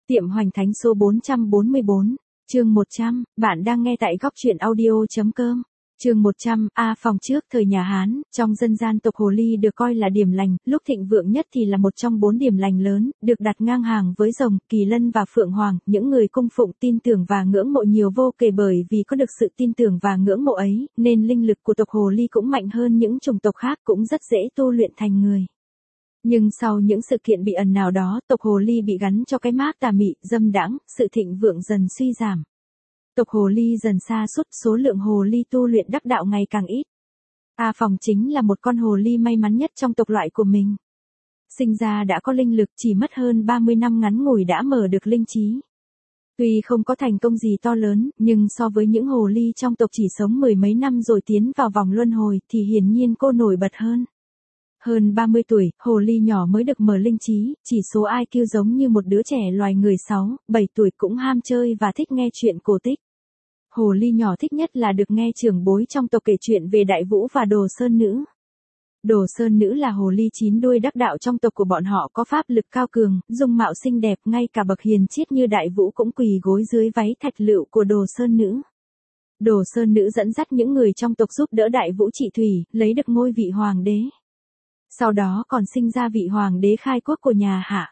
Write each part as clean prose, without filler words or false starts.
Tiệm Hoành Thánh số 444, chương 100, bạn đang nghe tại góc truyện audio.com. Chương 100, phòng trước thời nhà Hán, trong dân gian tộc Hồ Ly được coi là điểm lành, lúc thịnh vượng nhất thì là một trong 4 điểm lành lớn, được đặt ngang hàng với rồng, kỳ lân và phượng hoàng, những người cung phụng tin tưởng và ngưỡng mộ nhiều vô kể bởi vì có được sự tin tưởng và ngưỡng mộ ấy, nên linh lực của tộc Hồ Ly cũng mạnh hơn những chủng tộc khác, cũng rất dễ tu luyện thành người. Nhưng sau những sự kiện bị ẩn nào đó, tộc Hồ Ly bị gắn cho cái mác tà mị, dâm đãng, sự thịnh vượng dần suy giảm. Tộc Hồ Ly dần sa sút, số lượng Hồ Ly tu luyện đắc đạo ngày càng ít. A Phòng chính là một con Hồ Ly may mắn nhất trong tộc loại của mình. Sinh ra đã có linh lực, chỉ mất hơn 30 năm ngắn ngủi đã mở được linh trí. Tuy không có thành công gì to lớn, nhưng so với những Hồ Ly trong tộc chỉ sống 10 mấy năm rồi tiến vào vòng luân hồi thì hiển nhiên cô nổi bật hơn. Hơn 30 tuổi, Hồ Ly nhỏ mới được mở linh trí, chỉ số IQ giống như một đứa trẻ loài người 6, 7 tuổi cũng ham chơi và thích nghe chuyện cổ tích. Hồ Ly nhỏ thích nhất là được nghe trưởng bối trong tộc kể chuyện về Đại Vũ và Đồ Sơn Nữ. Đồ Sơn Nữ là Hồ Ly 9 đuôi đắc đạo trong tộc của bọn họ, có pháp lực cao cường, dung mạo xinh đẹp, ngay cả bậc hiền triết như Đại Vũ cũng quỳ gối dưới váy thạch lựu của Đồ Sơn Nữ. Đồ Sơn Nữ dẫn dắt những người trong tộc giúp đỡ Đại Vũ trị thủy, lấy được ngôi vị hoàng đế. Sau đó còn sinh ra vị hoàng đế khai quốc của nhà Hạ.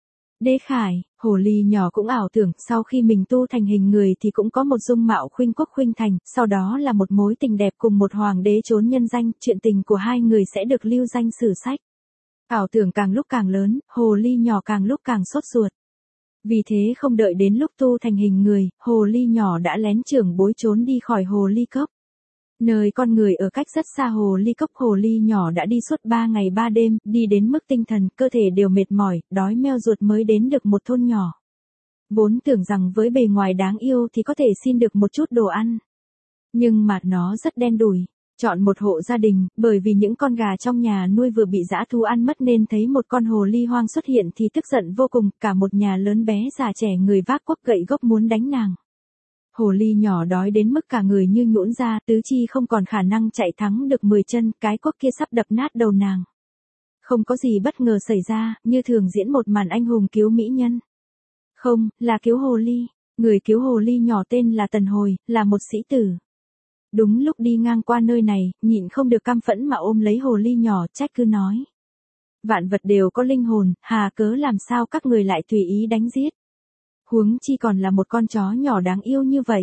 Đế Khải, Hồ Ly nhỏ cũng ảo tưởng sau khi mình tu thành hình người thì cũng có một dung mạo khuynh quốc khuynh thành, sau đó là một mối tình đẹp cùng một hoàng đế trốn nhân danh, chuyện tình của hai người sẽ được lưu danh sử sách. Ảo tưởng càng lúc càng lớn, Hồ Ly nhỏ càng lúc càng sốt ruột. Vì thế không đợi đến lúc tu thành hình người, Hồ Ly nhỏ đã lén trưởng bối trốn đi khỏi Hồ Ly Cốc. Nơi con người ở cách rất xa Hồ Ly Cốc, Hồ Ly nhỏ đã đi suốt 3 ngày 3 đêm, đi đến mức tinh thần, cơ thể đều mệt mỏi, đói meo ruột mới đến được một thôn nhỏ. Vốn tưởng rằng với bề ngoài đáng yêu thì có thể xin được một chút đồ ăn. Nhưng mà nó rất đen đủi. Chọn một hộ gia đình, bởi vì những con gà trong nhà nuôi vừa bị dã thú ăn mất nên thấy một con Hồ Ly hoang xuất hiện thì tức giận vô cùng, cả một nhà lớn bé già trẻ người vác cuốc gậy gốc muốn đánh nàng. Hồ Ly nhỏ đói đến mức cả người như nhũn ra, tứ chi không còn khả năng chạy thắng được 10 chân, cái cuốc kia sắp đập nát đầu nàng. Không có gì bất ngờ xảy ra, như thường diễn một màn anh hùng cứu mỹ nhân. Không, là cứu Hồ Ly. Người cứu Hồ Ly nhỏ tên là Tần Hồi, là một sĩ tử. Đúng lúc đi ngang qua nơi này, nhịn không được căm phẫn mà ôm lấy Hồ Ly nhỏ, trách cứ nói. Vạn vật đều có linh hồn, hà cớ làm sao các người lại tùy ý đánh giết. Huống chi còn là một con chó nhỏ đáng yêu như vậy.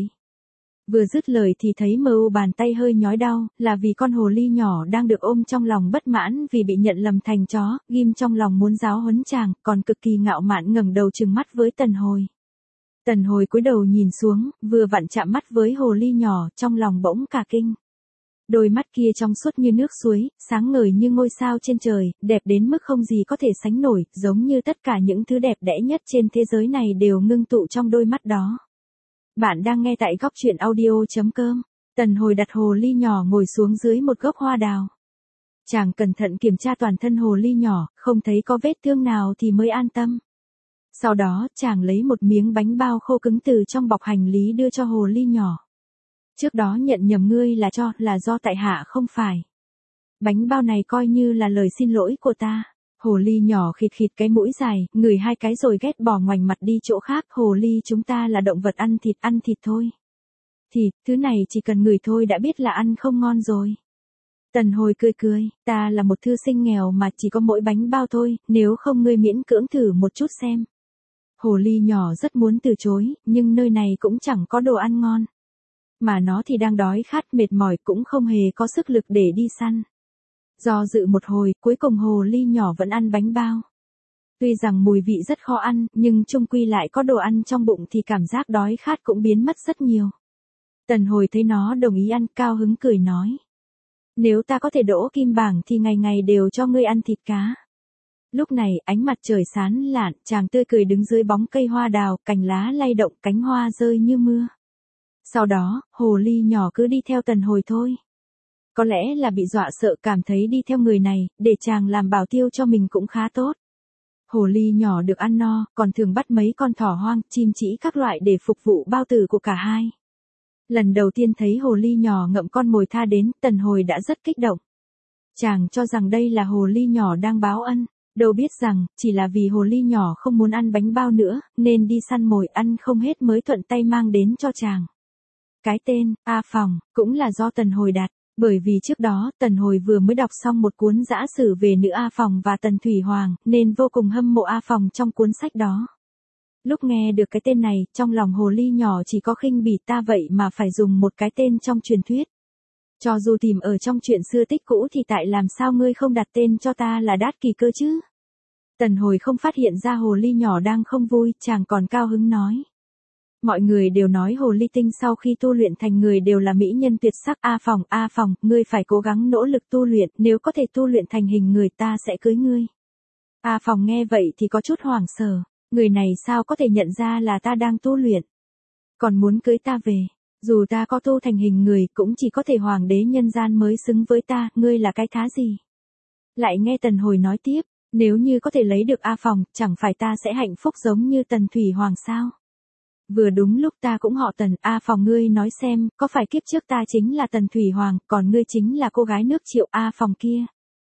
Vừa dứt lời thì thấy bàn tay hơi nhói đau, là vì con Hồ Ly nhỏ đang được ôm trong lòng bất mãn vì bị nhận lầm thành chó, ghim trong lòng muốn giáo huấn chàng, còn cực kỳ ngạo mạn ngẩng đầu trừng mắt với Tần Hồi. Tần Hồi cúi đầu nhìn xuống, vừa vặn chạm mắt với Hồ Ly nhỏ, trong lòng bỗng cả kinh. Đôi mắt kia trong suốt như nước suối, sáng ngời như ngôi sao trên trời, đẹp đến mức không gì có thể sánh nổi, giống như tất cả những thứ đẹp đẽ nhất trên thế giới này đều ngưng tụ trong đôi mắt đó. Bạn đang nghe tại góc truyện audio.com. Tần Hồi đặt Hồ Ly nhỏ ngồi xuống dưới một gốc hoa đào. Chàng cẩn thận kiểm tra toàn thân Hồ Ly nhỏ, không thấy có vết thương nào thì mới an tâm. Sau đó, chàng lấy một miếng bánh bao khô cứng từ trong bọc hành lý đưa cho Hồ Ly nhỏ. Trước đó nhận nhầm ngươi là do tại hạ không phải. Bánh bao này coi như là lời xin lỗi của ta. Hồ Ly nhỏ khịt khịt cái mũi dài, ngửi 2 cái rồi ghét bỏ ngoảnh mặt đi chỗ khác. Hồ Ly chúng ta là động vật ăn thịt thôi. Thịt, thứ này chỉ cần ngửi thôi đã biết là ăn không ngon rồi. Tần Hồi cười, ta là một thư sinh nghèo mà chỉ có mỗi bánh bao thôi, nếu không ngươi miễn cưỡng thử một chút xem. Hồ Ly nhỏ rất muốn từ chối, nhưng nơi này cũng chẳng có đồ ăn ngon. Mà nó thì đang đói khát mệt mỏi cũng không hề có sức lực để đi săn. Do dự một hồi, cuối cùng Hồ Ly nhỏ vẫn ăn bánh bao. Tuy rằng mùi vị rất khó ăn, nhưng chung quy lại có đồ ăn trong bụng thì cảm giác đói khát cũng biến mất rất nhiều. Tần Hồi thấy nó đồng ý ăn, cao hứng cười nói. Nếu ta có thể đỗ kim bảng thì ngày ngày đều cho ngươi ăn thịt cá. Lúc này, ánh mặt trời sáng lạn, chàng tươi cười đứng dưới bóng cây hoa đào, cành lá lay động, cánh hoa rơi như mưa. Sau đó, Hồ Ly nhỏ cứ đi theo Tần Hồi thôi. Có lẽ là bị dọa sợ cảm thấy đi theo người này, để chàng làm bảo tiêu cho mình cũng khá tốt. Hồ Ly nhỏ được ăn no, còn thường bắt mấy con thỏ hoang, chim chỉ các loại để phục vụ bao tử của cả hai. Lần đầu tiên thấy Hồ Ly nhỏ ngậm con mồi tha đến, Tần Hồi đã rất kích động. Chàng cho rằng đây là Hồ Ly nhỏ đang báo ân. Đâu biết rằng, chỉ là vì hồ ly nhỏ không muốn ăn bánh bao nữa, nên đi săn mồi ăn không hết mới thuận tay mang đến cho chàng. Cái tên, A Phòng, cũng là do Tần Hồi đặt, bởi vì trước đó, Tần Hồi vừa mới đọc xong một cuốn dã sử về nữ A Phòng và Tần Thủy Hoàng, nên vô cùng hâm mộ A Phòng trong cuốn sách đó. Lúc nghe được cái tên này, trong lòng hồ ly nhỏ chỉ có khinh bỉ ta vậy mà phải dùng một cái tên trong truyền thuyết. Cho dù tìm ở trong chuyện xưa tích cũ thì tại làm sao ngươi không đặt tên cho ta là Đát Kỳ cơ chứ? Tần Hồi không phát hiện ra hồ ly nhỏ đang không vui, chàng còn cao hứng nói. Mọi người đều nói hồ ly tinh sau khi tu luyện thành người đều là mỹ nhân tuyệt sắc. A Phòng, ngươi phải cố gắng nỗ lực tu luyện, nếu có thể tu luyện thành hình người ta sẽ cưới ngươi. A Phòng nghe vậy thì có chút hoảng sợ, người này sao có thể nhận ra là ta đang tu luyện, còn muốn cưới ta về. Dù ta có tu thành hình người cũng chỉ có thể hoàng đế nhân gian mới xứng với ta, ngươi là cái thá gì? Lại nghe Tần Hồi nói tiếp, nếu như có thể lấy được A Phòng, chẳng phải ta sẽ hạnh phúc giống như Tần Thủy Hoàng sao? Vừa đúng lúc ta cũng họ Tần. A Phòng, ngươi nói xem, có phải kiếp trước ta chính là Tần Thủy Hoàng, còn ngươi chính là cô gái nước Triệu A Phòng kia?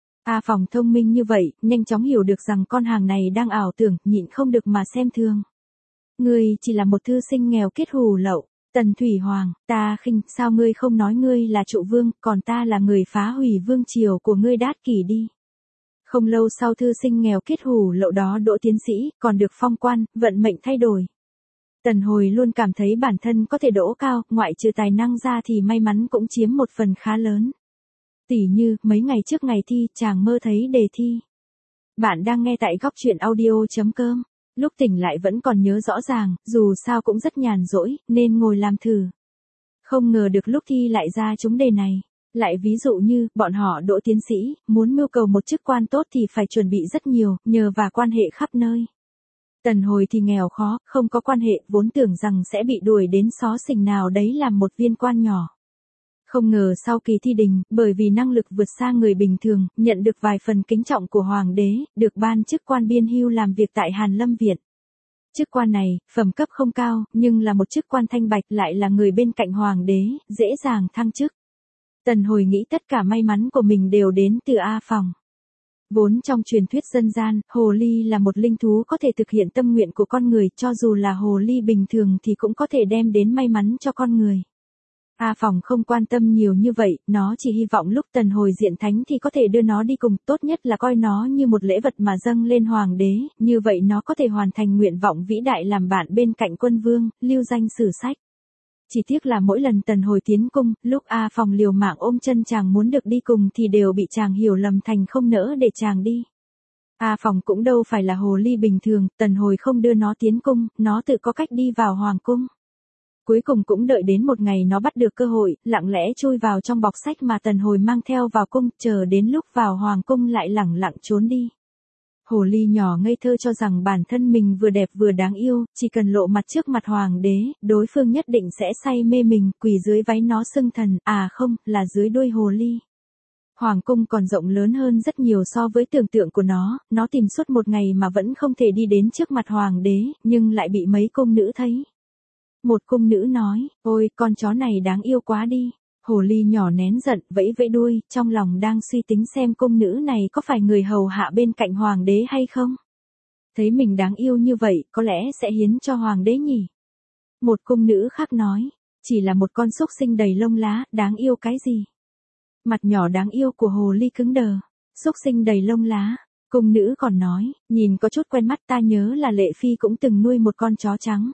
A Phòng thông minh như vậy, nhanh chóng hiểu được rằng con hàng này đang ảo tưởng, nhịn không được mà xem thường. Ngươi chỉ là một thư sinh nghèo kết hù lậu. Tần Thủy Hoàng, ta khinh, sao ngươi không nói ngươi là trụ vương, còn ta là người phá hủy vương triều của ngươi Đát Kỷ đi. Không lâu sau thư sinh nghèo kết hù lậu đó đỗ tiến sĩ, còn được phong quan, vận mệnh thay đổi. Tần Hồi luôn cảm thấy bản thân có thể đỗ cao, ngoại trừ tài năng ra thì may mắn cũng chiếm một phần khá lớn. Tỉ như, mấy ngày trước ngày thi, chàng mơ thấy đề thi. Bạn đang nghe tại góc truyện audio.com. Lúc tỉnh lại vẫn còn nhớ rõ ràng, dù sao cũng rất nhàn rỗi, nên ngồi làm thử. Không ngờ được lúc thi lại ra trúng đề này. Lại ví dụ như, bọn họ đỗ tiến sĩ, muốn mưu cầu một chức quan tốt thì phải chuẩn bị rất nhiều, nhờ và quan hệ khắp nơi. Tần Hồi thì nghèo khó, không có quan hệ, vốn tưởng rằng sẽ bị đuổi đến xó xỉnh nào đấy làm một viên quan nhỏ. Không ngờ sau kỳ thi đình, bởi vì năng lực vượt xa người bình thường, nhận được vài phần kính trọng của Hoàng đế, được ban chức quan biên hưu làm việc tại Hàn Lâm Viện. Chức quan này, phẩm cấp không cao, nhưng là một chức quan thanh bạch, lại là người bên cạnh Hoàng đế, dễ dàng thăng chức. Tần Hồi nghĩ tất cả may mắn của mình đều đến từ A Phòng. Vốn trong truyền thuyết dân gian, hồ ly là một linh thú có thể thực hiện tâm nguyện của con người, cho dù là hồ ly bình thường thì cũng có thể đem đến may mắn cho con người. A Phòng không quan tâm nhiều như vậy, nó chỉ hy vọng lúc Tần Hồi diện thánh thì có thể đưa nó đi cùng, tốt nhất là coi nó như một lễ vật mà dâng lên hoàng đế, như vậy nó có thể hoàn thành nguyện vọng vĩ đại làm bạn bên cạnh quân vương, lưu danh sử sách. Chỉ tiếc là mỗi lần Tần Hồi tiến cung, lúc A Phòng liều mạng ôm chân chàng muốn được đi cùng thì đều bị chàng hiểu lầm thành không nỡ để chàng đi. A Phòng cũng đâu phải là hồ ly bình thường, Tần Hồi không đưa nó tiến cung, nó tự có cách đi vào hoàng cung. Cuối cùng cũng đợi đến một ngày nó bắt được cơ hội, lặng lẽ chui vào trong bọc sách mà Tần Hồi mang theo vào cung, chờ đến lúc vào hoàng cung lại lẳng lặng trốn đi. Hồ ly nhỏ ngây thơ cho rằng bản thân mình vừa đẹp vừa đáng yêu, chỉ cần lộ mặt trước mặt hoàng đế, đối phương nhất định sẽ say mê mình, quỳ dưới váy nó xưng thần, à không, là dưới đuôi hồ ly. Hoàng cung còn rộng lớn hơn rất nhiều so với tưởng tượng của nó tìm suốt một ngày mà vẫn không thể đi đến trước mặt hoàng đế, nhưng lại bị mấy cung nữ thấy. Một cung nữ nói, ôi, con chó này đáng yêu quá đi. Hồ ly nhỏ nén giận, vẫy vẫy đuôi, trong lòng đang suy tính xem cung nữ này có phải người hầu hạ bên cạnh hoàng đế hay không. Thấy mình đáng yêu như vậy, có lẽ sẽ hiến cho hoàng đế nhỉ. Một cung nữ khác nói, chỉ là một con súc sinh đầy lông lá, đáng yêu cái gì. Mặt nhỏ đáng yêu của hồ ly cứng đờ, súc sinh đầy lông lá. Cung nữ còn nói, nhìn có chút quen mắt, ta nhớ là Lệ Phi cũng từng nuôi một con chó trắng.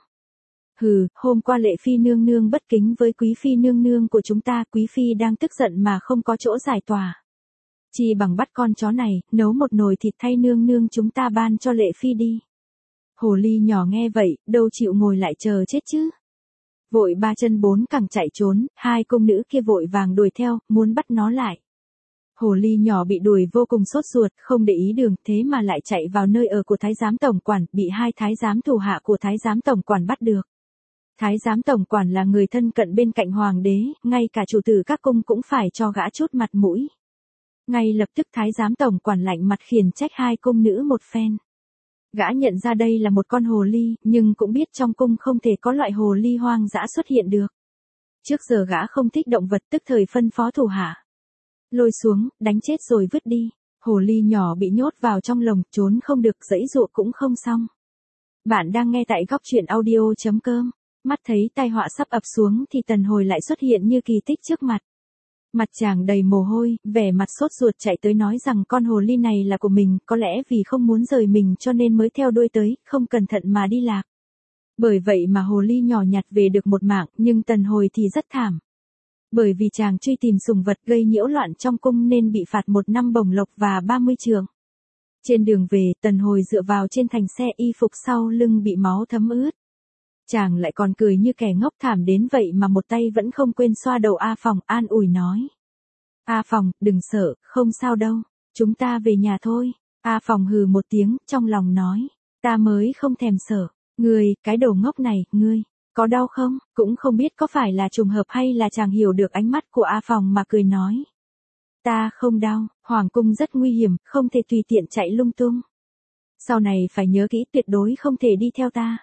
Hừ, hôm qua Lệ Phi nương nương bất kính với Quý Phi nương nương của chúng ta, Quý Phi đang tức giận mà không có chỗ giải tỏa. Chỉ bằng bắt con chó này, nấu một nồi thịt thay nương nương chúng ta ban cho Lệ Phi đi. Hồ ly nhỏ nghe vậy, đâu chịu ngồi lại chờ chết chứ. Vội ba chân bốn cẳng chạy trốn, hai cung nữ kia vội vàng đuổi theo, muốn bắt nó lại. Hồ ly nhỏ bị đuổi vô cùng sốt ruột, không để ý đường, thế mà lại chạy vào nơi ở của thái giám tổng quản, bị hai thái giám thủ hạ của thái giám tổng quản bắt được. Thái giám tổng quản là người thân cận bên cạnh hoàng đế, ngay cả chủ tử các cung cũng phải cho gã chút mặt mũi. Ngay lập tức thái giám tổng quản lạnh mặt khiển trách hai cung nữ một phen. Gã nhận ra đây là một con hồ ly, nhưng cũng biết trong cung không thể có loại hồ ly hoang dã xuất hiện được. Trước giờ gã không thích động vật, tức thời phân phó thủ hạ. Lôi xuống, đánh chết rồi vứt đi. Hồ ly nhỏ bị nhốt vào trong lồng, trốn không được, giãy giụa cũng không xong. Bạn đang nghe tại góc chuyện audio.com. Mắt thấy tai họa sắp ập xuống thì Tần Hồi lại xuất hiện như kỳ tích trước mặt. Mặt chàng đầy mồ hôi, vẻ mặt sốt ruột chạy tới nói rằng con hồ ly này là của mình, có lẽ vì không muốn rời mình cho nên mới theo đuôi tới, không cẩn thận mà đi lạc. Bởi vậy mà hồ ly nhỏ nhặt về được một mạng, nhưng Tần Hồi thì rất thảm. Bởi vì chàng truy tìm sủng vật gây nhiễu loạn trong cung nên bị phạt 1 năm bổng lộc và 30 trượng. Trên đường về, Tần Hồi dựa vào trên thành xe, y phục sau lưng bị máu thấm ướt. Chàng lại còn cười như kẻ ngốc, thảm đến vậy mà một tay vẫn không quên xoa đầu A Phòng, an ủi nói. A Phòng, đừng sợ, không sao đâu, chúng ta về nhà thôi. A Phòng hừ một tiếng, trong lòng nói. Ta mới không thèm sợ, ngươi, cái đồ ngốc này, ngươi, có đau không? Cũng không biết có phải là trùng hợp hay là chàng hiểu được ánh mắt của A Phòng mà cười nói. Ta không đau, hoàng cung rất nguy hiểm, không thể tùy tiện chạy lung tung. Sau này phải nhớ kỹ, tuyệt đối không thể đi theo ta.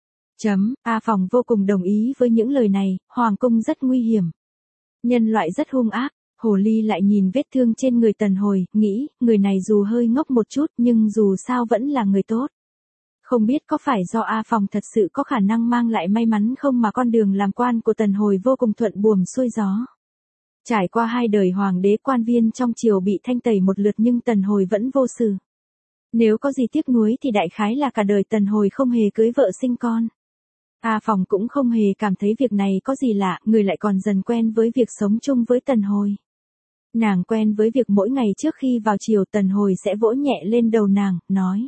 A Phòng vô cùng đồng ý với những lời này, hoàng cung rất nguy hiểm. Nhân loại rất hung ác. Hồ ly lại nhìn vết thương trên người Tần Hồi, nghĩ, người này dù hơi ngốc một chút nhưng dù sao vẫn là người tốt. Không biết có phải do A Phòng thật sự có khả năng mang lại may mắn không mà con đường làm quan của Tần Hồi vô cùng thuận buồm xuôi gió. Trải qua 2 đời hoàng đế, quan viên trong triều bị thanh tẩy một lượt nhưng Tần Hồi vẫn vô sự. Nếu có gì tiếc nuối thì đại khái là cả đời Tần Hồi không hề cưới vợ sinh con. A Phòng cũng không hề cảm thấy việc này có gì lạ, người lại còn dần quen với việc sống chung với Tần Hồi. Nàng quen với việc mỗi ngày trước khi vào chiều Tần Hồi sẽ vỗ nhẹ lên đầu nàng, nói.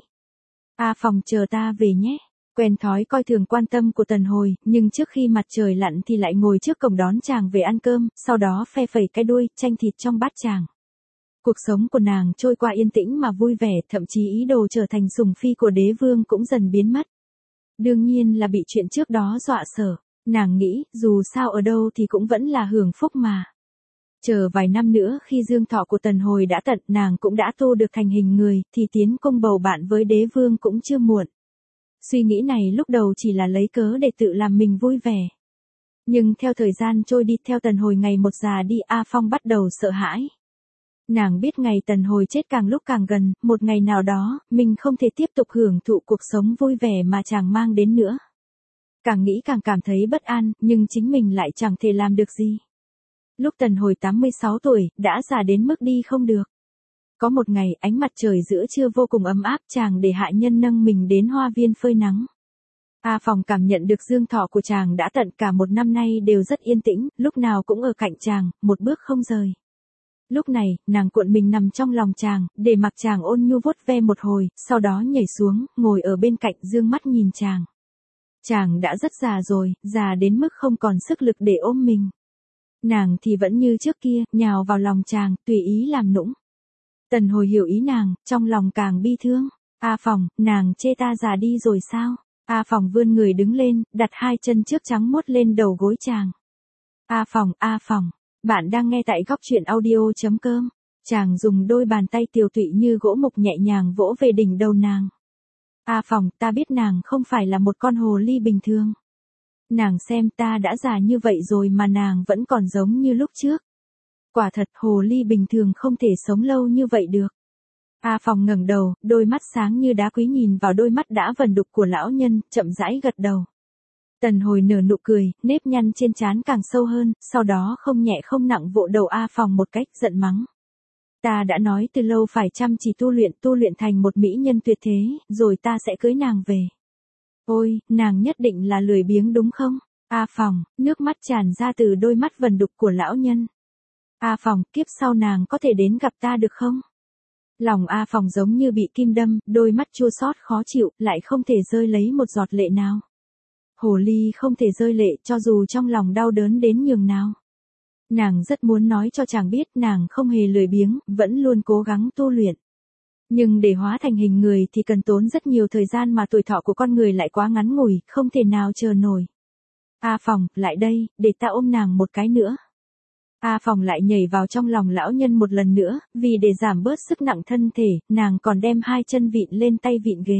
A Phòng, chờ ta về nhé. Quen thói coi thường quan tâm của Tần Hồi, nhưng trước khi mặt trời lặn thì lại ngồi trước cổng đón chàng về ăn cơm, sau đó phe phẩy cái đuôi, chanh thịt trong bát chàng. Cuộc sống của nàng trôi qua yên tĩnh mà vui vẻ, thậm chí ý đồ trở thành sủng phi của đế vương cũng dần biến mất. Đương nhiên là bị chuyện trước đó dọa sợ, nàng nghĩ, dù sao ở đâu thì cũng vẫn là hưởng phúc mà. Chờ vài năm nữa khi dương thọ của Tần Hồi đã tận, nàng cũng đã tu được thành hình người, thì tiến cung bầu bạn với đế vương cũng chưa muộn. Suy nghĩ này lúc đầu chỉ là lấy cớ để tự làm mình vui vẻ. Nhưng theo thời gian trôi đi, theo Tần Hồi ngày một già đi, A Phong bắt đầu sợ hãi. Nàng biết ngày Tần Hồi chết càng lúc càng gần, một ngày nào đó, mình không thể tiếp tục hưởng thụ cuộc sống vui vẻ mà chàng mang đến nữa. Càng nghĩ càng cảm thấy bất an, nhưng chính mình lại chẳng thể làm được gì. Lúc Tần Hồi 86 tuổi, đã già đến mức đi không được. Có một ngày, ánh mặt trời giữa trưa vô cùng ấm áp, chàng để hạ nhân nâng mình đến hoa viên phơi nắng. A Phòng cảm nhận được dương thọ của chàng đã tận, cả 1 năm nay đều rất yên tĩnh, lúc nào cũng ở cạnh chàng, một bước không rời. Lúc này, nàng cuộn mình nằm trong lòng chàng, để mặc chàng ôn nhu vuốt ve một hồi, sau đó nhảy xuống, ngồi ở bên cạnh, dương mắt nhìn chàng. Chàng đã rất già rồi, già đến mức không còn sức lực để ôm mình. Nàng thì vẫn như trước kia, nhào vào lòng chàng, tùy ý làm nũng. Tần Hồi hiểu ý nàng, trong lòng càng bi thương. A Phòng, nàng chê ta già đi rồi sao? A Phòng vươn người đứng lên, đặt 2 chân trước trắng muốt lên đầu gối chàng. A Phòng, bạn đang nghe tại góc chuyện audio.com. Chàng dùng đôi bàn tay tiều tụy như gỗ mục nhẹ nhàng vỗ về đỉnh đầu nàng. A Phòng, ta biết nàng không phải là một con hồ ly bình thường. Nàng xem, ta đã già như vậy rồi mà nàng vẫn còn giống như lúc trước. Quả thật, hồ ly bình thường không thể sống lâu như vậy được. A Phòng ngẩng đầu, đôi mắt sáng như đá quý nhìn vào đôi mắt đã vần đục của lão nhân, chậm rãi gật đầu. Tần Hồi nở nụ cười, nếp nhăn trên trán càng sâu hơn, sau đó không nhẹ không nặng vỗ đầu A Phòng một cách, giận mắng. Ta đã nói từ lâu phải chăm chỉ tu luyện thành một mỹ nhân tuyệt thế, rồi ta sẽ cưới nàng về. Ôi, nàng nhất định là lười biếng đúng không? A Phòng, nước mắt tràn ra từ đôi mắt vần đục của lão nhân. A Phòng, kiếp sau nàng có thể đến gặp ta được không? Lòng A Phòng giống như bị kim đâm, đôi mắt chua xót khó chịu, lại không thể rơi lấy một giọt lệ nào. Hồ ly không thể rơi lệ cho dù trong lòng đau đớn đến nhường nào. Nàng rất muốn nói cho chàng biết nàng không hề lười biếng, vẫn luôn cố gắng tu luyện. Nhưng để hóa thành hình người thì cần tốn rất nhiều thời gian mà tuổi thọ của con người lại quá ngắn ngủi, không thể nào chờ nổi. A Phòng, lại đây, để ta ôm nàng một cái nữa. A Phòng lại nhảy vào trong lòng lão nhân một lần nữa, vì để giảm bớt sức nặng thân thể, nàng còn đem 2 chân vịn lên tay vịn ghế.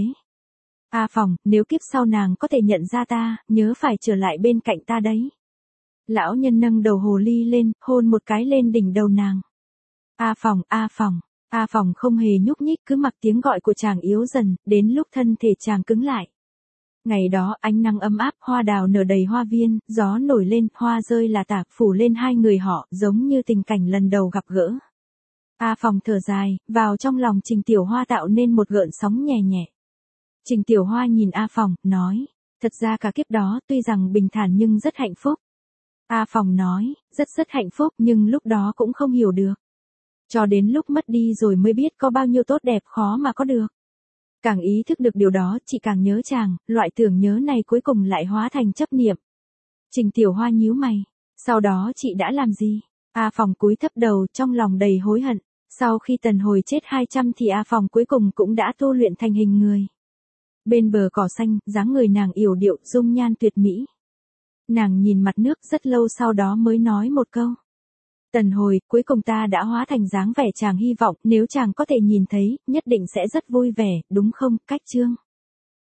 A Phòng, nếu kiếp sau nàng có thể nhận ra ta, nhớ phải trở lại bên cạnh ta đấy. Lão nhân nâng đầu hồ ly lên, hôn một cái lên đỉnh đầu nàng. A Phòng, A Phòng không hề nhúc nhích, cứ mặc tiếng gọi của chàng yếu dần, đến lúc thân thể chàng cứng lại. Ngày đó ánh nắng ấm áp, hoa đào nở đầy hoa viên, gió nổi lên, hoa rơi là tả, phủ lên hai người họ, giống như tình cảnh lần đầu gặp gỡ. A Phòng thở dài, vào trong lòng Trình Tiểu Hoa tạo nên một gợn sóng nhẹ nhẹ. Trình Tiểu Hoa nhìn A Phòng, nói, thật ra cả kiếp đó tuy rằng bình thản nhưng rất hạnh phúc. A Phòng nói, rất hạnh phúc nhưng lúc đó cũng không hiểu được. Cho đến lúc mất đi rồi mới biết có bao nhiêu tốt đẹp khó mà có được. Càng ý thức được điều đó, chị càng nhớ chàng, loại tưởng nhớ này cuối cùng lại hóa thành chấp niệm. Trình Tiểu Hoa nhíu mày, sau đó chị đã làm gì? A Phòng cúi thấp đầu, trong lòng đầy hối hận. Sau khi Tần Hồi chết 200 thì A Phòng cuối cùng cũng đã tu luyện thành hình người. Bên bờ cỏ xanh, dáng người nàng yểu điệu, dung nhan tuyệt mỹ. Nàng nhìn mặt nước rất lâu sau đó mới nói một câu. Tần Hồi, cuối cùng ta đã hóa thành dáng vẻ chàng, hy vọng nếu chàng có thể nhìn thấy, nhất định sẽ rất vui vẻ, đúng không? Cách chương